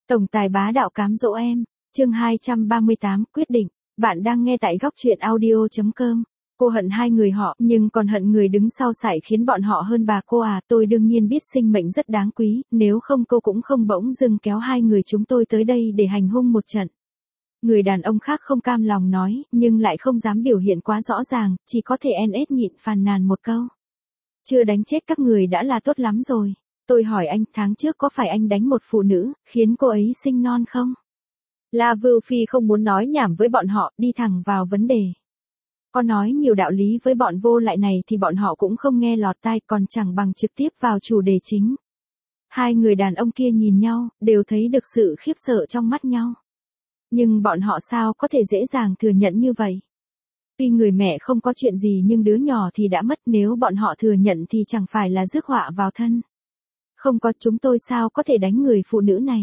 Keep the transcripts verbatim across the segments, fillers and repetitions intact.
Tổng tài bá đạo cám dỗ em, chương hai trăm ba mươi tám, quyết định, bạn đang nghe tại góc truyện audio chấm com. Cô hận hai người họ, nhưng còn hận người đứng sau sải khiến bọn họ hơn bà cô à, tôi đương nhiên biết sinh mệnh rất đáng quý, nếu không cô cũng không bỗng dưng kéo hai người chúng tôi tới đây để hành hung một trận. Người đàn ông khác không cam lòng nói, nhưng lại không dám biểu hiện quá rõ ràng, chỉ có thể en ét nhịn phàn nàn một câu. Chưa đánh chết các người đã là tốt lắm rồi. Tôi hỏi anh, tháng trước có phải anh đánh một phụ nữ, khiến cô ấy sinh non không? La Vưu Phi không muốn nói nhảm với bọn họ, đi thẳng vào vấn đề. Có nói nhiều đạo lý với bọn vô lại này thì bọn họ cũng không nghe lọt tai, còn chẳng bằng trực tiếp vào chủ đề chính. Hai người đàn ông kia nhìn nhau, đều thấy được sự khiếp sợ trong mắt nhau. Nhưng bọn họ sao có thể dễ dàng thừa nhận như vậy? Tuy người mẹ không có chuyện gì nhưng đứa nhỏ thì đã mất, nếu bọn họ thừa nhận thì chẳng phải là rước họa vào thân. Không có, chúng tôi sao có thể đánh người phụ nữ này.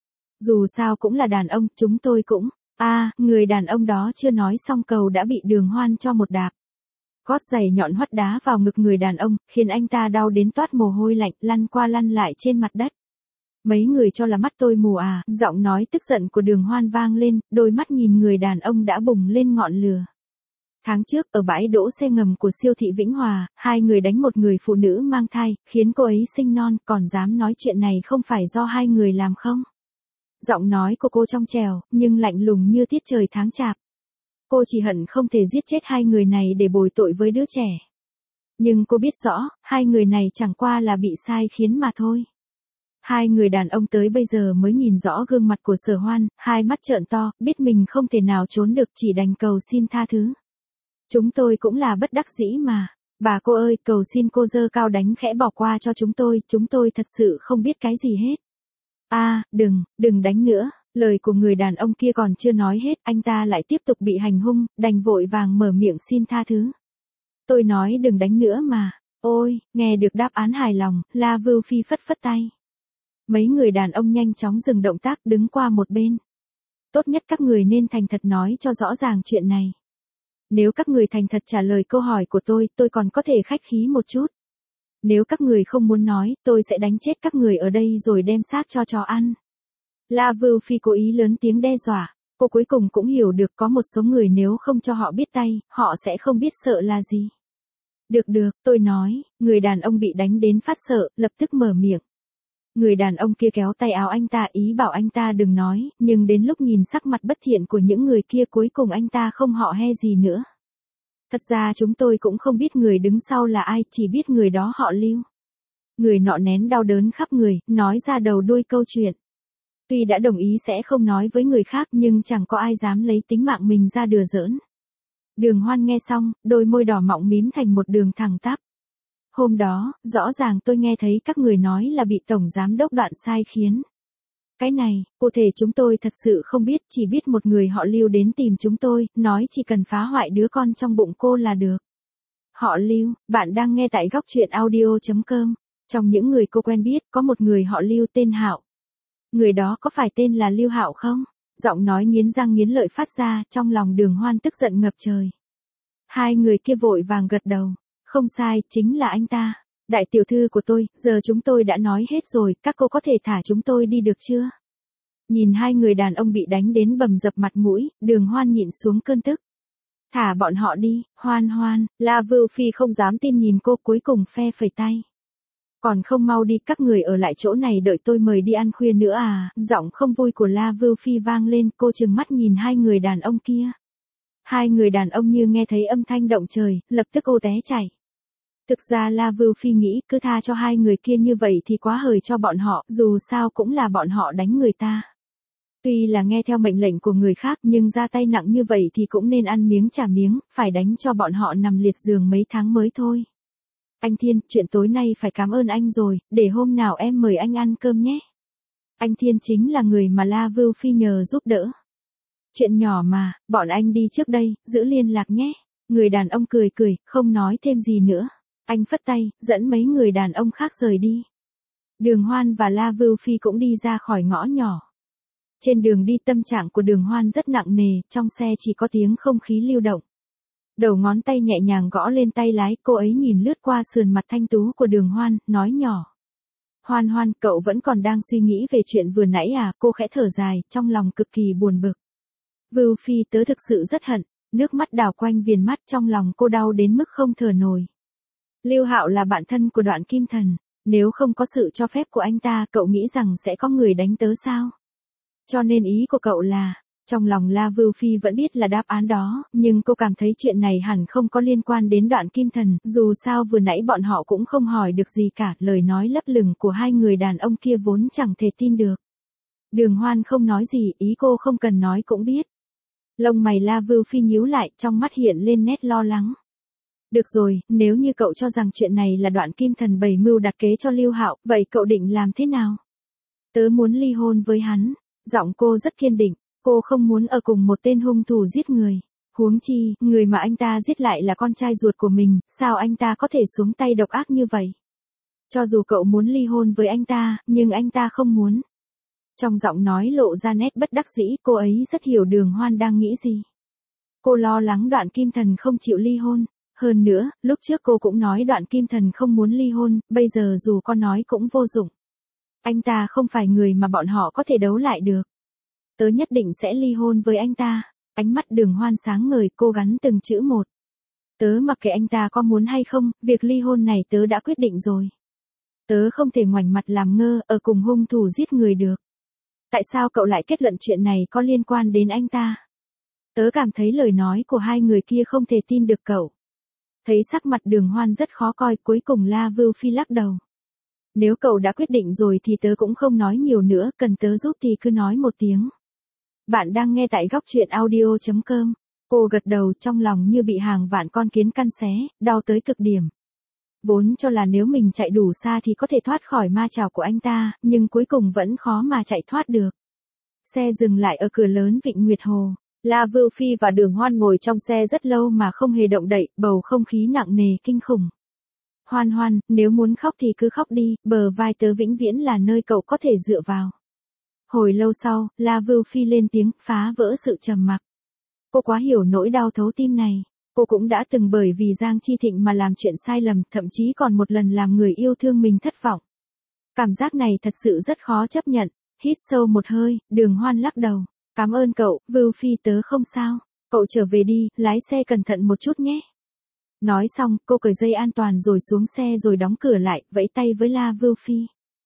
Dù sao cũng là đàn ông, chúng tôi cũng. a à, người đàn ông đó chưa nói xong cầu đã bị Đường Hoan cho một đạp. Gót giày nhọn hoắt đá vào ngực người đàn ông, khiến anh ta đau đến toát mồ hôi lạnh, lăn qua lăn lại trên mặt đất. Mấy người cho là mắt tôi mù à, giọng nói tức giận của Đường Hoan vang lên, đôi mắt nhìn người đàn ông đã bùng lên ngọn lửa. Tháng trước, ở bãi đỗ xe ngầm của siêu thị Vĩnh Hòa, hai người đánh một người phụ nữ mang thai, khiến cô ấy sinh non, còn dám nói chuyện này không phải do hai người làm không? Giọng nói của cô trong trẻo, nhưng lạnh lùng như tiết trời tháng chạp. Cô chỉ hận không thể giết chết hai người này để bồi tội với đứa trẻ. Nhưng cô biết rõ, hai người này chẳng qua là bị sai khiến mà thôi. Hai người đàn ông tới bây giờ mới nhìn rõ gương mặt của Sở Hoan, hai mắt trợn to, biết mình không thể nào trốn được, chỉ đành cầu xin tha thứ. Chúng tôi cũng là bất đắc dĩ mà. Bà cô ơi, cầu xin cô giơ cao đánh khẽ bỏ qua cho chúng tôi, chúng tôi thật sự không biết cái gì hết. a à, đừng, đừng đánh nữa. Lời của người đàn ông kia còn chưa nói hết, anh ta lại tiếp tục bị hành hung, đành vội vàng mở miệng xin tha thứ. Tôi nói đừng đánh nữa mà. Ôi, nghe được đáp án hài lòng, La Vưu Phi phất phất tay. Mấy người đàn ông nhanh chóng dừng động tác, đứng qua một bên. Tốt nhất các người nên thành thật nói cho rõ ràng chuyện này. Nếu các người thành thật trả lời câu hỏi của tôi, tôi còn có thể khách khí một chút. Nếu các người không muốn nói, tôi sẽ đánh chết các người ở đây rồi đem xác cho chó ăn. La Vưu Phi cố ý lớn tiếng đe dọa. Cô cuối cùng cũng hiểu được có một số người nếu không cho họ biết tay, họ sẽ không biết sợ là gì. Được được, tôi nói, người đàn ông bị đánh đến phát sợ, lập tức mở miệng. Người đàn ông kia kéo tay áo anh ta ý bảo anh ta đừng nói, nhưng đến lúc nhìn sắc mặt bất thiện của những người kia cuối cùng anh ta không họ he gì nữa. Thật ra chúng tôi cũng không biết người đứng sau là ai, chỉ biết người đó họ Lưu. Người nọ nén đau đớn khắp người, nói ra đầu đuôi câu chuyện. Tuy đã đồng ý sẽ không nói với người khác nhưng chẳng có ai dám lấy tính mạng mình ra đùa giỡn. Đường Hoan nghe xong, đôi môi đỏ mọng mím thành một đường thẳng tắp. Hôm đó, rõ ràng tôi nghe thấy các người nói là bị Tổng Giám Đốc Đoạn sai khiến. Cái này, cụ thể chúng tôi thật sự không biết, chỉ biết một người họ Lưu đến tìm chúng tôi, nói chỉ cần phá hoại đứa con trong bụng cô là được. Họ Lưu, bạn đang nghe tại góc truyện audio chấm com. Trong những người cô quen biết, có một người họ Lưu tên Hạo. Người đó có phải tên là Lưu Hạo không? Giọng nói nghiến răng nghiến lợi phát ra, trong lòng Đường Hoan tức giận ngập trời. Hai người kia vội vàng gật đầu. Không sai, chính là anh ta. Đại tiểu thư của tôi, giờ chúng tôi đã nói hết rồi, các cô có thể thả chúng tôi đi được chưa? Nhìn hai người đàn ông bị đánh đến bầm dập mặt mũi, Đường Hoan nhịn xuống cơn tức. Thả bọn họ đi, Hoan Hoan, La Vưu Phi không dám tin nhìn cô, cuối cùng phe phẩy tay. Còn không mau đi, các người ở lại chỗ này đợi tôi mời đi ăn khuya nữa à? Giọng không vui của La Vưu Phi vang lên, cô trừng mắt nhìn hai người đàn ông kia. Hai người đàn ông như nghe thấy âm thanh động trời, lập tức ô té chạy. Thực ra La Vưu Phi nghĩ cứ tha cho hai người kia như vậy thì quá hời cho bọn họ, dù sao cũng là bọn họ đánh người ta. Tuy là nghe theo mệnh lệnh của người khác nhưng ra tay nặng như vậy thì cũng nên ăn miếng trả miếng, phải đánh cho bọn họ nằm liệt giường mấy tháng mới thôi. Anh Thiên, chuyện tối nay phải cảm ơn anh rồi, để hôm nào em mời anh ăn cơm nhé. Anh Thiên chính là người mà La Vưu Phi nhờ giúp đỡ. Chuyện nhỏ mà, bọn anh đi trước đây, giữ liên lạc nhé. Người đàn ông cười cười, không nói thêm gì nữa. Anh phất tay, dẫn mấy người đàn ông khác rời đi. Đường Hoan và La Vưu Phi cũng đi ra khỏi ngõ nhỏ. Trên đường đi tâm trạng của Đường Hoan rất nặng nề, trong xe chỉ có tiếng không khí lưu động. Đầu ngón tay nhẹ nhàng gõ lên tay lái, cô ấy nhìn lướt qua sườn mặt thanh tú của Đường Hoan, nói nhỏ. Hoan Hoan, cậu vẫn còn đang suy nghĩ về chuyện vừa nãy à? Cô khẽ thở dài, trong lòng cực kỳ buồn bực. Vưu Phi, tớ thực sự rất hận. Nước mắt đảo quanh viền mắt, trong lòng cô đau đến mức không thở nổi. Lưu Hạo là bạn thân của Đoạn Kim Thần. Nếu không có sự cho phép của anh ta, cậu nghĩ rằng sẽ có người đánh tớ sao? Cho nên ý của cậu là... Trong lòng La Vưu Phi vẫn biết là đáp án đó, nhưng cô cảm thấy chuyện này hẳn không có liên quan đến Đoạn Kim Thần, dù sao vừa nãy bọn họ cũng không hỏi được gì cả, lời nói lấp lửng của hai người đàn ông kia vốn chẳng thể tin được. Đường Hoan không nói gì, ý cô không cần nói cũng biết. Lông mày La Vưu Phi nhíu lại, trong mắt hiện lên nét lo lắng. Được rồi, nếu như cậu cho rằng chuyện này là Đoạn Kim Thần bày mưu đặt kế cho Lưu Hạo, vậy cậu định làm thế nào? Tớ muốn ly hôn với hắn. Giọng cô rất kiên định. Cô không muốn ở cùng một tên hung thủ giết người. Huống chi, người mà anh ta giết lại là con trai ruột của mình, sao anh ta có thể xuống tay độc ác như vậy? Cho dù cậu muốn ly hôn với anh ta, nhưng anh ta không muốn. Trong giọng nói lộ ra nét bất đắc dĩ, cô ấy rất hiểu Đường Hoan đang nghĩ gì. Cô lo lắng Đoạn Kim Thần không chịu ly hôn. Hơn nữa, lúc trước cô cũng nói Đoạn Kim Thần không muốn ly hôn, bây giờ dù có nói cũng vô dụng. Anh ta không phải người mà bọn họ có thể đấu lại được. Tớ nhất định sẽ ly hôn với anh ta. Ánh mắt Đường Hoan sáng ngời, cô gắn từng chữ một. Tớ mặc kệ anh ta có muốn hay không, việc ly hôn này tớ đã quyết định rồi. Tớ không thể ngoảnh mặt làm ngơ, ở cùng hung thủ giết người được. Tại sao cậu lại kết luận chuyện này có liên quan đến anh ta? Tớ cảm thấy lời nói của hai người kia không thể tin được cậu. Thấy sắc mặt Đường Hoan rất khó coi, cuối cùng La Vưu Phi lắc đầu. Nếu cậu đã quyết định rồi thì tớ cũng không nói nhiều nữa, cần tớ giúp thì cứ nói một tiếng. Bạn đang nghe tại góc truyện audio chấm com. Cô gật đầu, trong lòng như bị hàng vạn con kiến căn xé, đau tới cực điểm. Vốn cho là nếu mình chạy đủ xa thì có thể thoát khỏi ma chảo của anh ta, nhưng cuối cùng vẫn khó mà chạy thoát được. Xe dừng lại ở cửa lớn Vịnh Nguyệt Hồ. La Vưu Phi và Đường Hoan ngồi trong xe rất lâu mà không hề động đậy, bầu không khí nặng nề kinh khủng. Hoan Hoan, nếu muốn khóc thì cứ khóc đi, bờ vai tớ vĩnh viễn là nơi cậu có thể dựa vào. Hồi lâu sau, La Vưu Phi lên tiếng, phá vỡ sự trầm mặc. Cô quá hiểu nỗi đau thấu tim này. Cô cũng đã từng bởi vì Giang Chi Thịnh mà làm chuyện sai lầm, thậm chí còn một lần làm người yêu thương mình thất vọng. Cảm giác này thật sự rất khó chấp nhận. Hít sâu một hơi, Đường Hoan lắc đầu. Cảm ơn cậu, Vưu Phi, tớ không sao. Cậu trở về đi, lái xe cẩn thận một chút nhé. Nói xong, cô cởi dây an toàn rồi xuống xe rồi đóng cửa lại, vẫy tay với La Vưu Phi.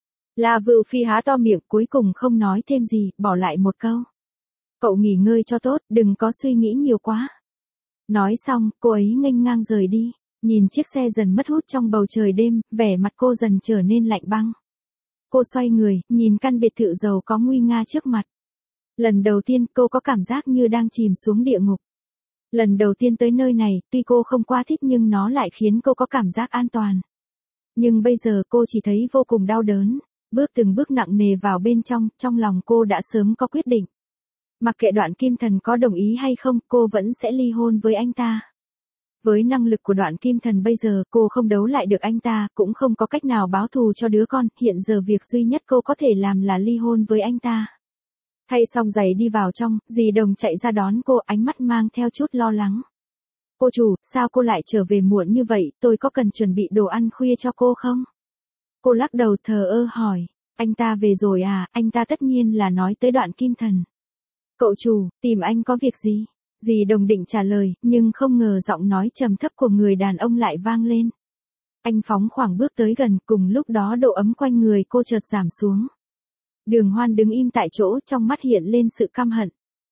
La Vưu Phi há to miệng, cuối cùng không nói thêm gì, bỏ lại một câu. Cậu nghỉ ngơi cho tốt, đừng có suy nghĩ nhiều quá. Nói xong, cô ấy nghênh ngang rời đi, nhìn chiếc xe dần mất hút trong bầu trời đêm, vẻ mặt cô dần trở nên lạnh băng. Cô xoay người, nhìn căn biệt thự giàu có nguy nga trước mặt. Lần đầu tiên cô có cảm giác như đang chìm xuống địa ngục. Lần đầu tiên tới nơi này, tuy cô không quá thích nhưng nó lại khiến cô có cảm giác an toàn. Nhưng bây giờ cô chỉ thấy vô cùng đau đớn. Bước từng bước nặng nề vào bên trong, trong lòng cô đã sớm có quyết định. Mặc kệ Đoạn Kim Thần có đồng ý hay không, cô vẫn sẽ ly hôn với anh ta. Với năng lực của Đoạn Kim Thần bây giờ, cô không đấu lại được anh ta, cũng không có cách nào báo thù cho đứa con, hiện giờ việc duy nhất cô có thể làm là ly hôn với anh ta. Thay xong giày đi vào trong, dì Đồng chạy ra đón cô, ánh mắt mang theo chút lo lắng. Cô chủ, sao cô lại trở về muộn như vậy, tôi có cần chuẩn bị đồ ăn khuya cho cô không? Cô lắc đầu thờ ơ hỏi, anh ta về rồi à? Anh ta tất nhiên là nói tới Đoạn Kim Thần. Cậu chủ, tìm anh có việc gì? Dì Đồng định trả lời, nhưng không ngờ giọng nói trầm thấp của người đàn ông lại vang lên. Anh phóng khoảng bước tới gần, cùng lúc đó độ ấm quanh người cô chợt giảm xuống. Đường Hoan đứng im tại chỗ, trong mắt hiện lên sự căm hận.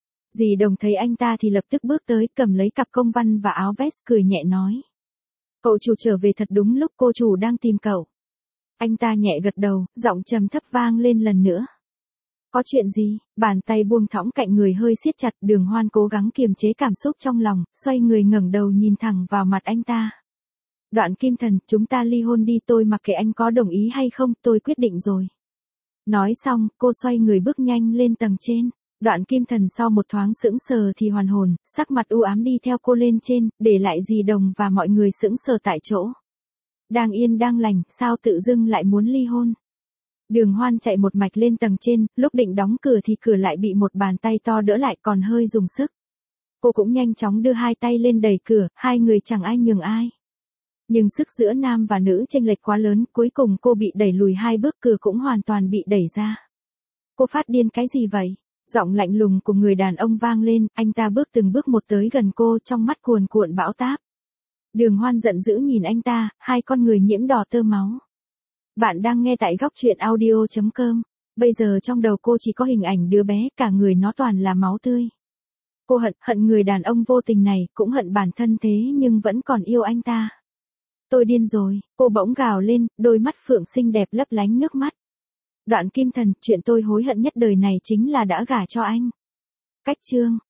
Dì Đồng thấy anh ta thì lập tức bước tới, cầm lấy cặp công văn và áo vest, cười nhẹ nói. Cậu chủ trở về thật đúng lúc, cô chủ đang tìm cậu. Anh ta nhẹ gật đầu, giọng trầm thấp vang lên lần nữa. Có chuyện gì? Bàn tay buông thõng cạnh người hơi siết chặt, Đường Hoan cố gắng kiềm chế cảm xúc trong lòng, xoay người ngẩng đầu nhìn thẳng vào mặt anh ta. Đoạn Kim Thần, chúng ta ly hôn đi, tôi mặc kệ anh có đồng ý hay không, tôi quyết định rồi. Nói xong, cô xoay người bước nhanh lên tầng trên. Đoạn Kim Thần sau một thoáng sững sờ thì hoàn hồn, sắc mặt u ám đi theo cô lên trên, để lại dì Đồng và mọi người sững sờ tại chỗ. Đang yên đang lành, sao tự dưng lại muốn ly hôn? Đường Hoan chạy một mạch lên tầng trên, lúc định đóng cửa thì cửa lại bị một bàn tay to đỡ lại, còn hơi dùng sức. Cô cũng nhanh chóng đưa hai tay lên đẩy cửa, hai người chẳng ai nhường ai. Nhưng sức giữa nam và nữ chênh lệch quá lớn, cuối cùng cô bị đẩy lùi hai bước, cửa cũng hoàn toàn bị đẩy ra. Cô phát điên cái gì vậy? Giọng lạnh lùng của người đàn ông vang lên, anh ta bước từng bước một tới gần cô, trong mắt cuồn cuộn bão táp. Đường Hoan giận dữ nhìn anh ta, hai con người nhiễm đỏ tơ máu. Bạn đang nghe tại góc truyện audio chấm com. Bây giờ trong đầu cô chỉ có hình ảnh đứa bé, cả người nó toàn là máu tươi. Cô hận, hận người đàn ông vô tình này, cũng hận bản thân thế nhưng vẫn còn yêu anh ta. Tôi điên rồi, cô bỗng gào lên, đôi mắt phượng xinh đẹp lấp lánh nước mắt. Đoạn Kim Thần, chuyện tôi hối hận nhất đời này chính là đã gả cho anh. Cách chương.